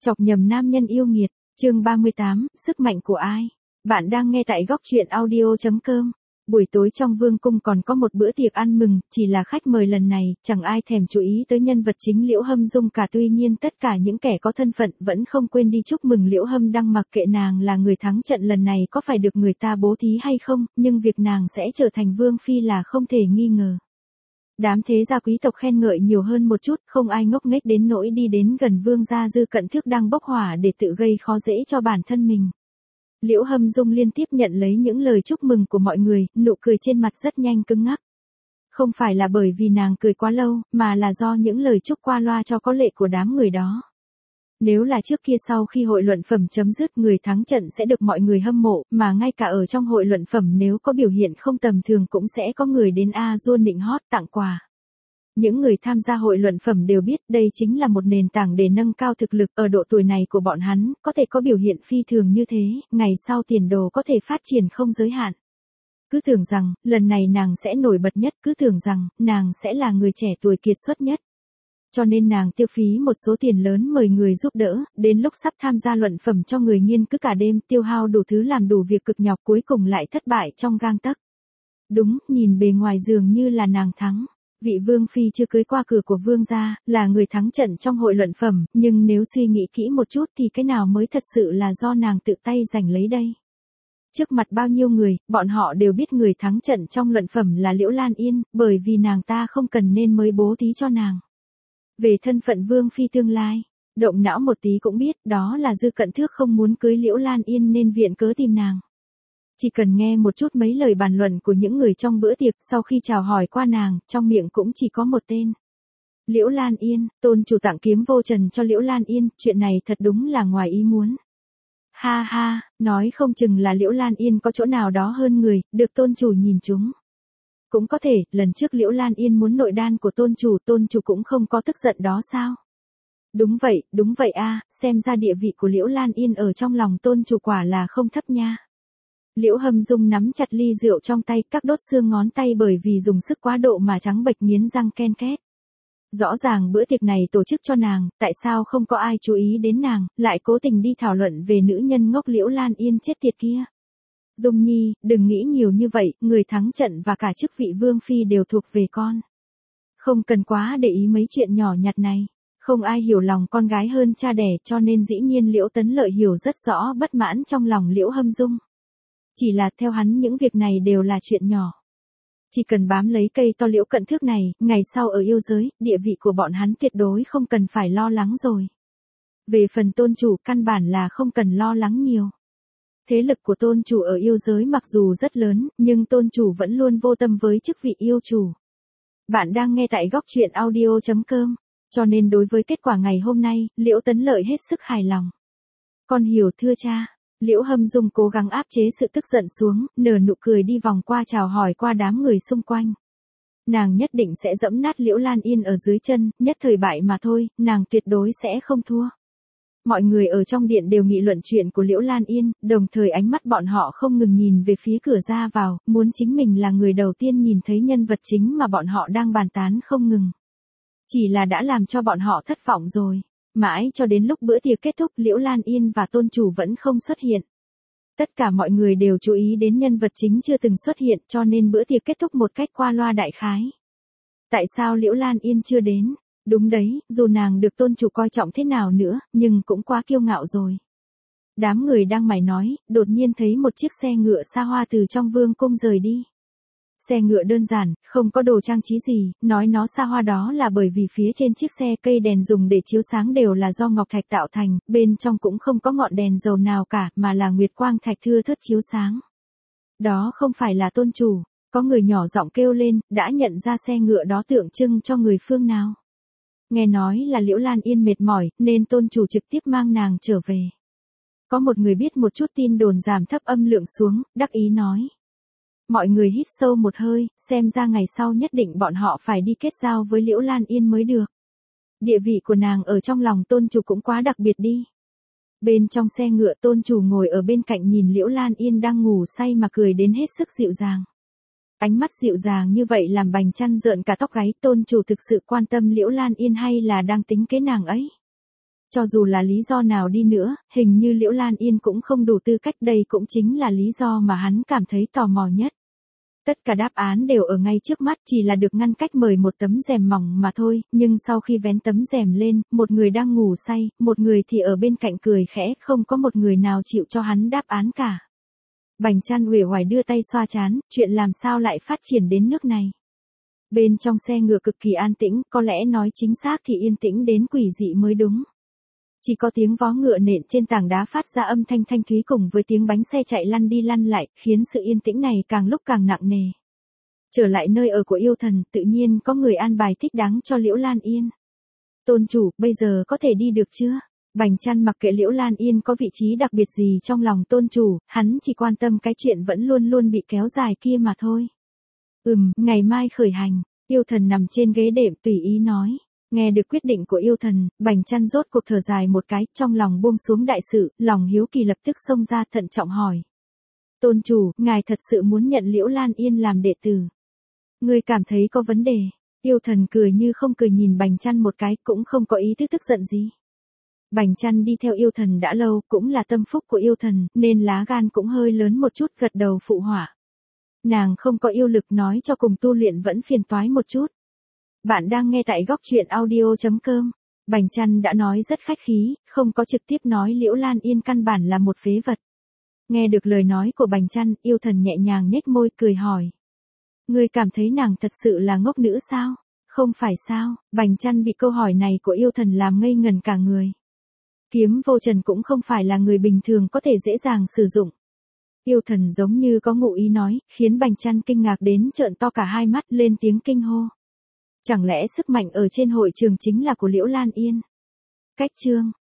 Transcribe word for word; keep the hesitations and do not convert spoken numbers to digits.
Chọc nhầm nam nhân yêu nghiệt, chương ba mươi tám, sức mạnh của ai? Bạn đang nghe tại góc truyện audio chấm com. Buổi tối trong vương cung còn có một bữa tiệc ăn mừng, chỉ là khách mời lần này, chẳng ai thèm chú ý tới nhân vật chính Liễu Hâm Dung cả. Tuy nhiên tất cả những kẻ có thân phận vẫn không quên đi chúc mừng Liễu Hâm Đăng, mặc kệ nàng là người thắng trận lần này có phải được người ta bố thí hay không, nhưng việc nàng sẽ trở thành vương phi là không thể nghi ngờ. Đám thế gia quý tộc khen ngợi nhiều hơn một chút, không ai ngốc nghếch đến nỗi đi đến gần vương gia Dư Cận Thước đang bốc hỏa để tự gây khó dễ cho bản thân mình. Liễu Hâm Dung liên tiếp nhận lấy những lời chúc mừng của mọi người, nụ cười trên mặt rất nhanh cứng ngắc. Không phải là bởi vì nàng cười quá lâu, mà là do những lời chúc qua loa cho có lệ của đám người đó. Nếu là trước kia sau khi hội luận phẩm chấm dứt người thắng trận sẽ được mọi người hâm mộ, mà ngay cả ở trong hội luận phẩm nếu có biểu hiện không tầm thường cũng sẽ có người đến a dua nịnh hót tặng quà. Những người tham gia hội luận phẩm đều biết đây chính là một nền tảng để nâng cao thực lực. Ở độ tuổi này của bọn hắn, có thể có biểu hiện phi thường như thế, ngày sau tiền đồ có thể phát triển không giới hạn. Cứ tưởng rằng, lần này nàng sẽ nổi bật nhất, cứ tưởng rằng, nàng sẽ là người trẻ tuổi kiệt xuất nhất. Cho nên nàng tiêu phí một số tiền lớn mời người giúp đỡ, đến lúc sắp tham gia luận phẩm cho người nghiên cứ cả đêm, tiêu hao đủ thứ làm đủ việc cực nhọc, cuối cùng lại thất bại trong gang tấc. Đúng, nhìn bề ngoài dường như là nàng thắng. Vị vương phi chưa cưới qua cửa của vương gia, là người thắng trận trong hội luận phẩm, nhưng nếu suy nghĩ kỹ một chút thì cái nào mới thật sự là do nàng tự tay giành lấy đây. Trước mặt bao nhiêu người, bọn họ đều biết người thắng trận trong luận phẩm là Liễu Lan Yên, bởi vì nàng ta không cần nên mới bố thí cho nàng. Về thân phận vương phi tương lai, động não một tí cũng biết đó là Dư Cận Thước không muốn cưới Liễu Lan Yên nên viện cớ tìm nàng. Chỉ cần nghe một chút mấy lời bàn luận của những người trong bữa tiệc sau khi chào hỏi qua nàng, trong miệng cũng chỉ có một tên. Liễu Lan Yên, tôn chủ tặng kiếm vô trần cho Liễu Lan Yên, chuyện này thật đúng là ngoài ý muốn. Ha ha, nói không chừng là Liễu Lan Yên có chỗ nào đó hơn người, được tôn chủ nhìn chúng. Cũng có thể, lần trước Liễu Lan Yên muốn nội đan của tôn chủ, tôn chủ cũng không có tức giận đó sao? Đúng vậy, đúng vậy a, xem ra địa vị của Liễu Lan Yên ở trong lòng tôn chủ quả là không thấp nha. Liễu Hâm Dung nắm chặt ly rượu trong tay, các đốt xương ngón tay bởi vì dùng sức quá độ mà trắng bệch, nghiến răng ken két. Rõ ràng bữa tiệc này tổ chức cho nàng, tại sao không có ai chú ý đến nàng, lại cố tình đi thảo luận về nữ nhân ngốc Liễu Lan Yên chết tiệt kia. Dung Nhi, đừng nghĩ nhiều như vậy, người thắng trận và cả chức vị vương phi đều thuộc về con. Không cần quá để ý mấy chuyện nhỏ nhặt này. Không ai hiểu lòng con gái hơn cha đẻ, cho nên dĩ nhiên Liễu Tấn Lợi hiểu rất rõ bất mãn trong lòng Liễu Hâm Dung. Chỉ là theo hắn những việc này đều là chuyện nhỏ. Chỉ cần bám lấy cây to Liễu Cận Thước này, ngày sau ở yêu giới, địa vị của bọn hắn tuyệt đối không cần phải lo lắng rồi. Về phần tôn chủ, căn bản là không cần lo lắng nhiều. Thế lực của tôn chủ ở yêu giới mặc dù rất lớn, nhưng tôn chủ vẫn luôn vô tâm với chức vị yêu chủ. Bạn đang nghe tại góc truyện audio chấm com, cho nên đối với kết quả ngày hôm nay, Liễu Tấn Lợi hết sức hài lòng. Con hiểu thưa cha. Liễu Hâm Dung cố gắng áp chế sự tức giận xuống, nở nụ cười đi vòng qua chào hỏi qua đám người xung quanh. Nàng nhất định sẽ giẫm nát Liễu Lan Yên ở dưới chân, nhất thời bại mà thôi, nàng tuyệt đối sẽ không thua. Mọi người ở trong điện đều nghị luận chuyện của Liễu Lan Yên, đồng thời ánh mắt bọn họ không ngừng nhìn về phía cửa ra vào, muốn chính mình là người đầu tiên nhìn thấy nhân vật chính mà bọn họ đang bàn tán không ngừng. Chỉ là đã làm cho bọn họ thất vọng rồi. Mãi cho đến lúc bữa tiệc kết thúc, Liễu Lan Yên và tôn chủ vẫn không xuất hiện. Tất cả mọi người đều chú ý đến nhân vật chính chưa từng xuất hiện, cho nên bữa tiệc kết thúc một cách qua loa đại khái. Tại sao Liễu Lan Yên chưa đến? Đúng đấy, dù nàng được tôn chủ coi trọng thế nào nữa, nhưng cũng quá kiêu ngạo rồi. Đám người đang mải nói, đột nhiên thấy một chiếc xe ngựa xa hoa từ trong vương cung rời đi. Xe ngựa đơn giản, không có đồ trang trí gì, nói nó xa hoa đó là bởi vì phía trên chiếc xe cây đèn dùng để chiếu sáng đều là do ngọc thạch tạo thành, bên trong cũng không có ngọn đèn dầu nào cả, mà là nguyệt quang thạch thưa thớt chiếu sáng. Đó không phải là tôn chủ, có người nhỏ giọng kêu lên, đã nhận ra xe ngựa đó tượng trưng cho người phương nào. Nghe nói là Liễu Lan Yên mệt mỏi, nên tôn chủ trực tiếp mang nàng trở về. Có một người biết một chút tin đồn giảm thấp âm lượng xuống, đắc ý nói. Mọi người hít sâu một hơi, xem ra ngày sau nhất định bọn họ phải đi kết giao với Liễu Lan Yên mới được. Địa vị của nàng ở trong lòng tôn chủ cũng quá đặc biệt đi. Bên trong xe ngựa tôn chủ ngồi ở bên cạnh nhìn Liễu Lan Yên đang ngủ say mà cười đến hết sức dịu dàng. Ánh mắt dịu dàng như vậy làm Bành Chăn rợn cả tóc gáy, tôn chủ thực sự quan tâm Liễu Lan Yên hay là đang tính kế nàng ấy? Cho dù là lý do nào đi nữa, hình như Liễu Lan Yên cũng không đủ tư cách, đây cũng chính là lý do mà hắn cảm thấy tò mò nhất. Tất cả đáp án đều ở ngay trước mắt, chỉ là được ngăn cách bởi một tấm rèm mỏng mà thôi, nhưng sau khi vén tấm rèm lên, một người đang ngủ say, một người thì ở bên cạnh cười khẽ, không có một người nào chịu cho hắn đáp án cả. Bành Chăn uể oải đưa tay xoa trán, chuyện làm sao lại phát triển đến nước này. Bên trong xe ngựa cực kỳ an tĩnh, có lẽ nói chính xác thì yên tĩnh đến quỷ dị mới đúng. Chỉ có tiếng vó ngựa nện trên tảng đá phát ra âm thanh thanh thúy cùng với tiếng bánh xe chạy lăn đi lăn lại, khiến sự yên tĩnh này càng lúc càng nặng nề. Trở lại nơi ở của yêu thần, tự nhiên có người an bài thích đáng cho Liễu Lan Yên. Tôn chủ, bây giờ có thể đi được chưa? Bành Chăn mặc kệ Liễu Lan Yên có vị trí đặc biệt gì trong lòng tôn chủ, hắn chỉ quan tâm cái chuyện vẫn luôn luôn bị kéo dài kia mà thôi. Ừm, ngày mai khởi hành, yêu thần nằm trên ghế đệm tùy ý nói. Nghe được quyết định của yêu thần, Bành Chăn rốt cuộc thở dài một cái, trong lòng buông xuống đại sự, lòng hiếu kỳ lập tức xông ra thận trọng hỏi. Tôn chủ, ngài thật sự muốn nhận Liễu Lan Yên làm đệ tử? Ngươi cảm thấy có vấn đề? Yêu thần cười như không cười nhìn Bành Chăn một cái, cũng không có ý thức tức giận gì. Bành Chăn đi theo yêu thần đã lâu, cũng là tâm phúc của yêu thần, nên lá gan cũng hơi lớn một chút, gật đầu phụ họa. Nàng không có yêu lực, nói cho cùng tu luyện vẫn phiền toái một chút. Bạn đang nghe tại góc truyện audio chấm com. Bành Chăn đã nói rất khách khí, không có trực tiếp nói Liễu Lan Yên căn bản là một phế vật. Nghe được lời nói của Bành Chăn, yêu thần nhẹ nhàng nhếch môi cười hỏi. Ngươi cảm thấy nàng thật sự là ngốc nữ sao? Không phải sao? Bành Chăn bị câu hỏi này của yêu thần làm ngây ngần cả người. Kiếm vô trần cũng không phải là người bình thường có thể dễ dàng sử dụng. Yêu thần giống như có ngụ ý nói, khiến Bành Chăn kinh ngạc đến trợn to cả hai mắt, lên tiếng kinh hô. Chẳng lẽ sức mạnh ở trên hội trường chính là của Liễu Lan Yên? Cách chương